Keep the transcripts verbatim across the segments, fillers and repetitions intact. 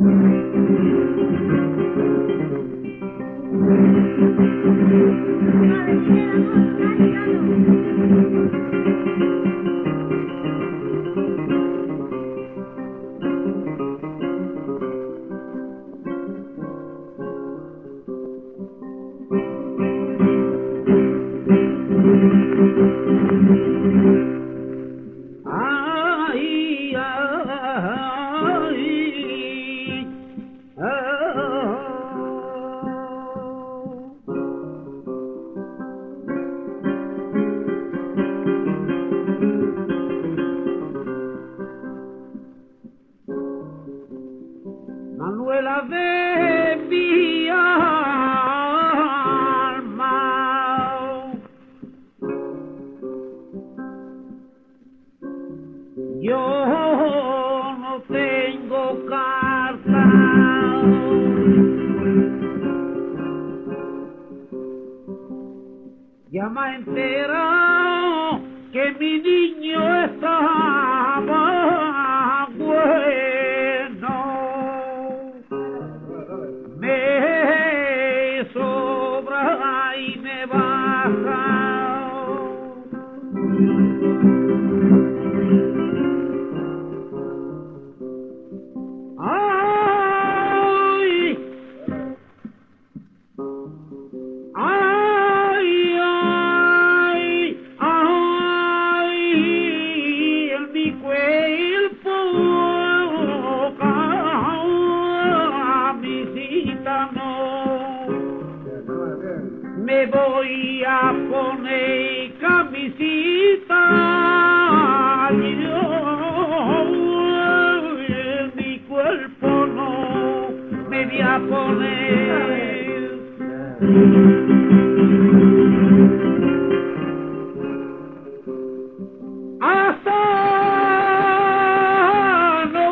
Ay, ay, Manuela de mi alma, yo no tengo carta, ya me he enterado que mi niño estaba bueno, me sobra y me baja. Ay, ay, ay, ay, en mi cuerpo, camisita no, me voy a poner camisita, yo en mi cuerpo no me voy a poner. Hasta no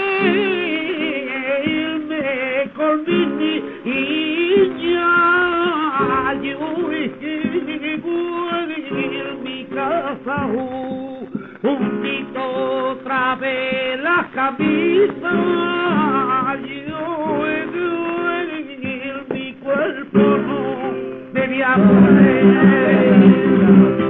verme con mi niña, yo voy en mi casa juntito otra vez la camisa, yo en mi cuerpo no me voy a poner.